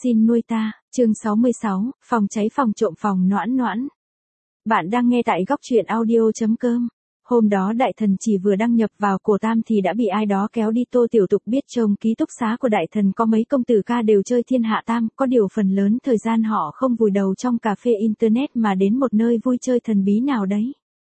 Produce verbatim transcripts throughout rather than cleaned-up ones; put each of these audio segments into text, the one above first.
Xin nuôi ta, chương sáu mươi sáu, phòng cháy phòng trộm phòng noãn noãn. Bạn đang nghe tại góc truyện audio chấm com. Hôm đó đại thần chỉ vừa đăng nhập vào cổ tam thì đã bị ai đó kéo đi. Tô Tiểu Tục biết trong ký túc xá của đại thần có mấy công tử ca đều chơi thiên hạ tam, có điều phần lớn thời gian họ không vùi đầu trong cà phê internet mà đến một nơi vui chơi thần bí nào đấy.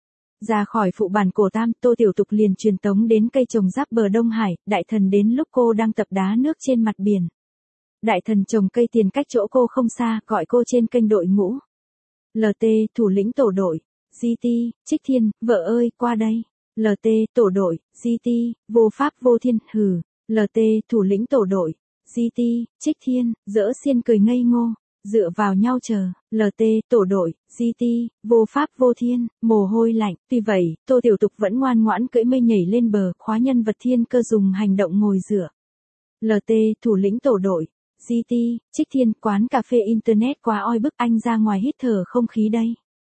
Ra khỏi phụ bản cổ tam, Tô Tiểu Tục liền truyền tống đến cây trồng giáp bờ Đông Hải, đại thần đến lúc cô đang tập đá nước trên mặt biển. Đại thần trồng cây tiền cách chỗ cô không xa, gọi cô trên kênh đội ngũ. lờ tê, thủ lĩnh tổ đội. giê tê, Trích Thiên, vợ ơi, qua đây. lờ tê, tổ đội. giê tê, vô pháp vô thiên, hừ. lờ tê, thủ lĩnh tổ đội. giê tê, Trích Thiên, dỡ xiên cười ngây ngô. Dựa vào nhau chờ. lờ tê, tổ đội. giê tê, vô pháp vô thiên, mồ hôi lạnh. Tuy vậy, Tô Tiểu Tục vẫn ngoan ngoãn cưỡi mây nhảy lên bờ, khóa nhân vật thiên cơ dùng hành động ngồi dựa. lờ tê, thủ lĩnh tổ đội. giê tê, Trích Thiên, quán cà phê internet quá oi bức, anh ra ngoài hít thở không khí đây.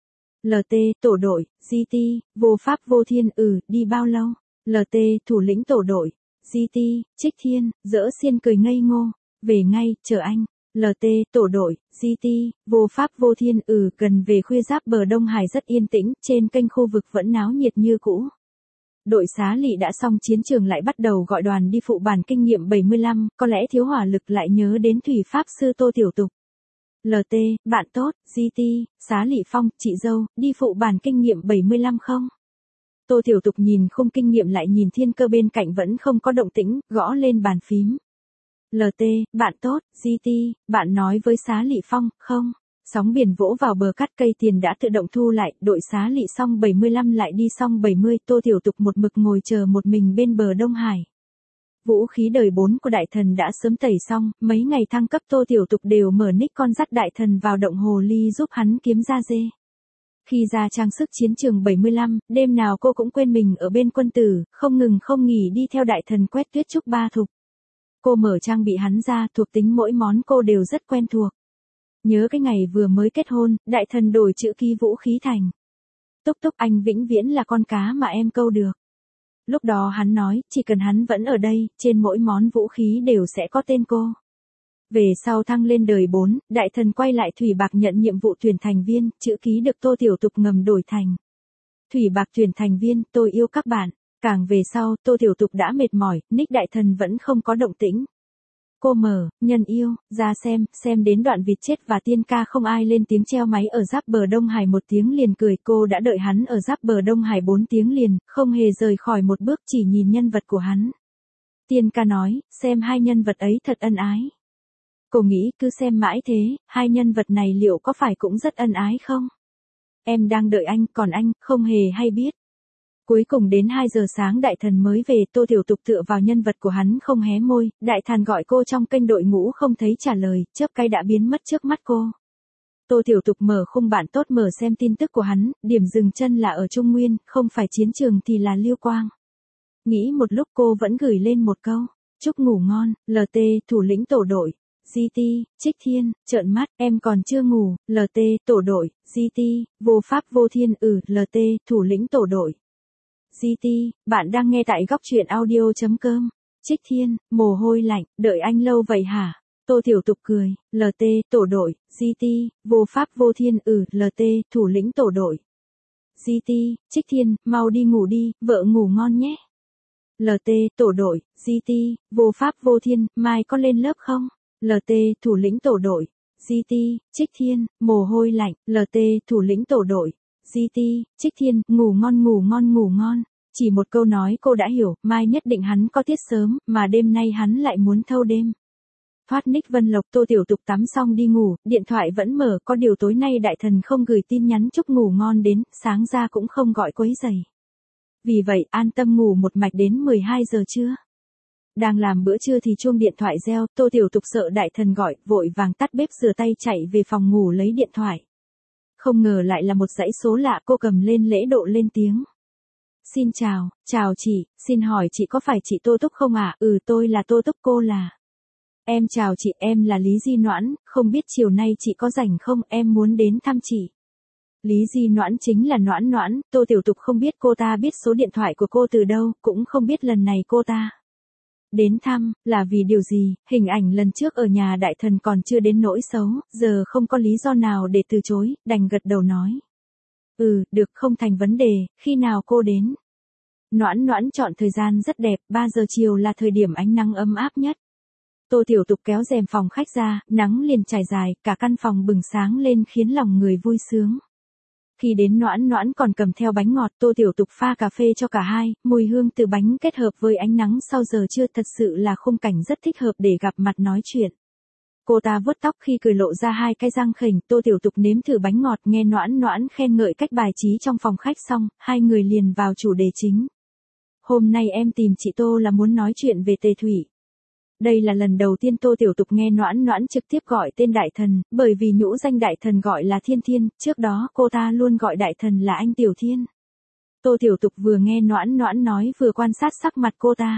lờ tê, tổ đội. giê tê, vô pháp vô thiên, ừ, đi bao lâu? lờ tê, thủ lĩnh tổ đội. giê tê, Trích Thiên, dỡ xiên cười ngây ngô. Về ngay, chờ anh. lờ tê, tổ đội. giê tê, vô pháp vô thiên, ừ, gần về khuya giáp bờ Đông Hải rất yên tĩnh, trên kênh khu vực vẫn náo nhiệt như cũ. Đội xá lị đã xong chiến trường lại bắt đầu gọi đoàn đi phụ bản kinh nghiệm bảy mươi lăm, có lẽ thiếu hỏa lực lại nhớ đến thủy pháp sư Tô Tiểu Tục. lờ tê, bạn tốt, giê tê, xá lị Phong, chị dâu, đi phụ bản kinh nghiệm bảy mươi lăm không? Tô Tiểu Tục nhìn khung kinh nghiệm lại nhìn thiên cơ bên cạnh vẫn không có động tĩnh, gõ lên bàn phím. lờ tê, bạn tốt, giê tê, bạn nói với xá lị Phong, không? Sóng biển vỗ vào bờ cắt, cây tiền đã tự động thu lại, đội xá lị xong bảy mươi lăm lại đi xong bảy mươi, Tô Tiểu Tục một mực ngồi chờ một mình bên bờ Đông Hải. Vũ khí đời bốn của đại thần đã sớm tẩy xong, mấy ngày thăng cấp Tô Tiểu Tục đều mở nick con dắt đại thần vào động hồ ly giúp hắn kiếm ra dê. Khi ra trang sức chiến trường bảy mươi lăm, đêm nào cô cũng quên mình ở bên quân tử, không ngừng không nghỉ đi theo đại thần quét tuyết trúc ba thục. Cô mở trang bị hắn ra, thuộc tính mỗi món cô đều rất quen thuộc. Nhớ cái ngày vừa mới kết hôn, đại thần đổi chữ ký vũ khí thành. Túc Túc, anh vĩnh viễn là con cá mà em câu được. Lúc đó hắn nói, chỉ cần hắn vẫn ở đây, trên mỗi món vũ khí đều sẽ có tên cô. Về sau thăng lên đời bốn, đại thần quay lại Thủy Bạc nhận nhiệm vụ tuyển thành viên, chữ ký được Tô Tiểu Tục ngầm đổi thành. Thủy Bạc tuyển thành viên, tôi yêu các bạn. Càng về sau, Tô Tiểu Tục đã mệt mỏi, nick đại thần vẫn không có động tĩnh. Cô mở, nhân yêu, ra xem, xem đến đoạn vịt chết và tiên ca không ai lên tiếng treo máy ở giáp bờ Đông Hải một tiếng liền cười. Cô đã đợi hắn ở giáp bờ Đông Hải bốn tiếng liền, không hề rời khỏi một bước, chỉ nhìn nhân vật của hắn. Tiên ca nói, xem hai nhân vật ấy thật ân ái. Cô nghĩ cứ xem mãi thế, hai nhân vật này liệu có phải cũng rất ân ái không? Em đang đợi anh, còn anh, không hề hay biết. Cuối cùng đến hai giờ sáng đại thần mới về, Tô Tiểu Tục tựa vào nhân vật của hắn không hé môi, đại thần gọi cô trong kênh đội ngũ không thấy trả lời, chớp cái đã biến mất trước mắt cô. Tô Tiểu Tục mở khung bản tốt mở xem tin tức của hắn, điểm dừng chân là ở Trung Nguyên, không phải chiến trường thì là Liêu Quang. Nghĩ một lúc cô vẫn gửi lên một câu, chúc ngủ ngon, lờ tê, thủ lĩnh tổ đội. giê tê, Trích Thiên, trợn mắt, em còn chưa ngủ, lờ tê, tổ đội. giê tê, vô pháp vô thiên, ừ, lờ tê, thủ lĩnh tổ đội. giê tê, bạn đang nghe tại góc truyện audio chấm com. Trích Thiên, mồ hôi lạnh, đợi anh lâu vậy hả? Tô Tiểu Tục cười, lờ tê, tổ đội. giê tê, vô pháp vô thiên, ừ, lờ tê, thủ lĩnh tổ đội. giê tê, Trích Thiên, mau đi ngủ đi, vợ ngủ ngon nhé. lờ tê, tổ đội. giê tê, vô pháp vô thiên, mai có lên lớp không? lờ tê, thủ lĩnh tổ đội. giê tê, Trích Thiên, mồ hôi lạnh, lờ tê, thủ lĩnh tổ đội. giê tê, Trích Thiên, ngủ ngon ngủ ngon ngủ ngon. Chỉ một câu nói cô đã hiểu, mai nhất định hắn có tiết sớm, mà đêm nay hắn lại muốn thâu đêm. Thoát nick Vân Lộc, Tô Tiểu Tục tắm xong đi ngủ, điện thoại vẫn mở, có điều tối nay đại thần không gửi tin nhắn chúc ngủ ngon đến, sáng ra cũng không gọi quấy rầy. Vì vậy, an tâm ngủ một mạch đến mười hai giờ trưa. Đang làm bữa trưa thì chuông điện thoại reo, Tô Tiểu Tục sợ đại thần gọi, vội vàng tắt bếp rửa tay chạy về phòng ngủ lấy điện thoại. Không ngờ lại là một dãy số lạ, cô cầm lên lễ độ lên tiếng. Xin chào, chào chị, xin hỏi chị có phải chị Tô Túc không ạ? À? Ừ, tôi là Tô Túc, cô là. Em chào chị, em là Lý Di Noãn, không biết chiều nay chị có rảnh không, em muốn đến thăm chị. Lý Di Noãn chính là Noãn Noãn, Tô Tiểu Tục không biết cô ta biết số điện thoại của cô từ đâu, cũng không biết lần này cô ta Đến thăm, là vì điều gì, hình ảnh lần trước ở nhà đại thần còn chưa đến nỗi xấu, giờ không có lý do nào để từ chối, đành gật đầu nói. Ừ, được, không thành vấn đề, khi nào cô đến? Noãn Noãn chọn thời gian rất đẹp, ba giờ chiều là thời điểm ánh nắng ấm áp nhất. Tô Tiểu Tục kéo rèm phòng khách ra, nắng liền trải dài, cả căn phòng bừng sáng lên khiến lòng người vui sướng. Khi đến Noãn Noãn còn cầm theo bánh ngọt, Tô Tiểu Tục pha cà phê cho cả hai, mùi hương từ bánh kết hợp với ánh nắng sau giờ trưa thật sự là khung cảnh rất thích hợp để gặp mặt nói chuyện. Cô ta vuốt tóc khi cười lộ ra hai cái răng khểnh, Tô Tiểu Tục nếm thử bánh ngọt nghe Noãn Noãn khen ngợi cách bài trí trong phòng khách xong, hai người liền vào chủ đề chính. Hôm nay em tìm chị Tô là muốn nói chuyện về Tề Thủy. Đây là lần đầu tiên Tô Tiểu Tục nghe Noãn Noãn trực tiếp gọi tên đại thần, bởi vì nhũ danh đại thần gọi là Thiên Thiên, trước đó cô ta luôn gọi đại thần là anh Tiểu Thiên. Tô Tiểu Tục vừa nghe Noãn Noãn nói vừa quan sát sắc mặt cô ta.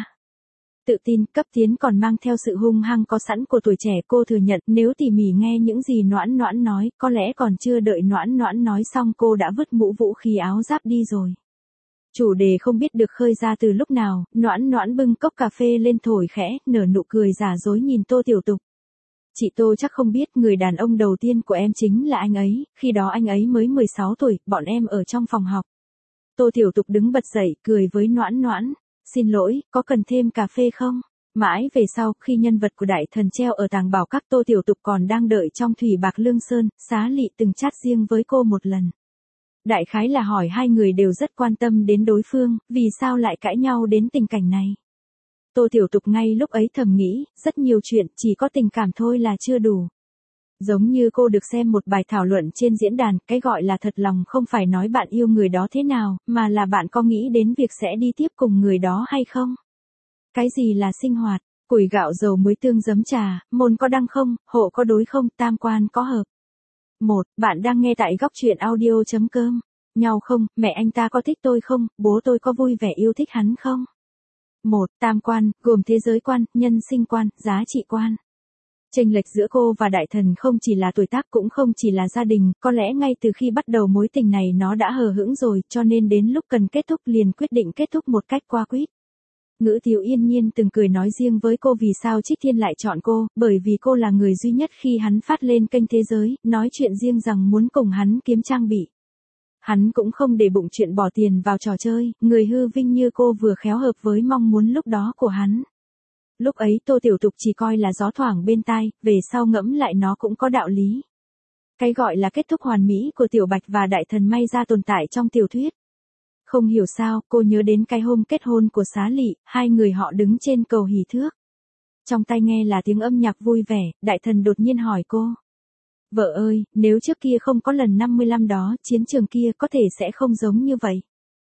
Tự tin, cấp tiến còn mang theo sự hung hăng có sẵn của tuổi trẻ, cô thừa nhận nếu tỉ mỉ nghe những gì Noãn Noãn nói, có lẽ còn chưa đợi Noãn Noãn nói xong cô đã vứt mũ vũ khí áo giáp đi rồi. Chủ đề không biết được khơi ra từ lúc nào, Noãn Noãn bưng cốc cà phê lên thổi khẽ, nở nụ cười giả dối nhìn Tô Tiểu Tục. Chị Tô chắc không biết người đàn ông đầu tiên của em chính là anh ấy, khi đó anh ấy mới mười sáu tuổi, bọn em ở trong phòng học. Tô Tiểu Tục đứng bật dậy, cười với Noãn Noãn. Xin lỗi, có cần thêm cà phê không? Mãi về sau, khi nhân vật của đại thần treo ở tàng bảo các, Tô Tiểu Tục còn đang đợi trong Thủy Bạc Lương Sơn, Xá Lị từng chat riêng với cô một lần. Đại khái là hỏi hai người đều rất quan tâm đến đối phương, vì sao lại cãi nhau đến tình cảnh này. Tô Tiểu Tục ngay lúc ấy thầm nghĩ, rất nhiều chuyện, chỉ có tình cảm thôi là chưa đủ. Giống như cô được xem một bài thảo luận trên diễn đàn, cái gọi là thật lòng không phải nói bạn yêu người đó thế nào, mà là bạn có nghĩ đến việc sẽ đi tiếp cùng người đó hay không? Cái gì là sinh hoạt? Củi gạo dầu muối tương giấm trà, môn có đăng không, hộ có đối không, tam quan có hợp. một. Bạn đang nghe tại góc truyện audio chấm com. Nhau không, mẹ anh ta có thích tôi không, bố tôi có vui vẻ yêu thích hắn không? một. Tam quan, gồm thế giới quan, nhân sinh quan, giá trị quan. Chênh lệch giữa cô và đại thần không chỉ là tuổi tác cũng không chỉ là gia đình, có lẽ ngay từ khi bắt đầu mối tình này nó đã hờ hững rồi, cho nên đến lúc cần kết thúc liền quyết định kết thúc một cách qua quýt. Ngữ Tiếu Yên Nhiên từng cười nói riêng với cô vì sao Trích Thiên lại chọn cô, bởi vì cô là người duy nhất khi hắn phát lên kênh Thế Giới, nói chuyện riêng rằng muốn cùng hắn kiếm trang bị. Hắn cũng không để bụng chuyện bỏ tiền vào trò chơi, người hư vinh như cô vừa khéo hợp với mong muốn lúc đó của hắn. Lúc ấy Tô Tiểu Tục chỉ coi là gió thoảng bên tai, về sau ngẫm lại nó cũng có đạo lý. Cái gọi là kết thúc hoàn mỹ của Tiểu Bạch và đại thần may ra tồn tại trong tiểu thuyết. Không hiểu sao, cô nhớ đến cái hôm kết hôn của Xá Lị, hai người họ đứng trên cầu hỷ thước. Trong tai nghe là tiếng âm nhạc vui vẻ, đại thần đột nhiên hỏi cô. Vợ ơi, nếu trước kia không có lần năm mươi lăm đó, chiến trường kia có thể sẽ không giống như vậy.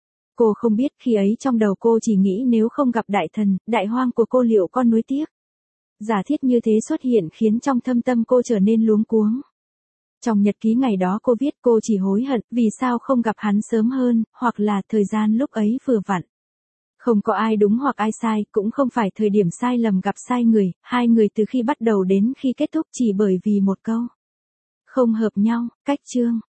Cô không biết khi ấy trong đầu cô chỉ nghĩ nếu không gặp đại thần, đại hoang của cô liệu có nuối tiếc. Giả thiết như thế xuất hiện khiến trong thâm tâm cô trở nên luống cuống. Trong nhật ký ngày đó cô viết cô chỉ hối hận vì sao không gặp hắn sớm hơn, hoặc là thời gian lúc ấy vừa vặn. Không có ai đúng hoặc ai sai, cũng không phải thời điểm sai lầm gặp sai người, hai người từ khi bắt đầu đến khi kết thúc chỉ bởi vì một câu. Không hợp nhau, cách chương.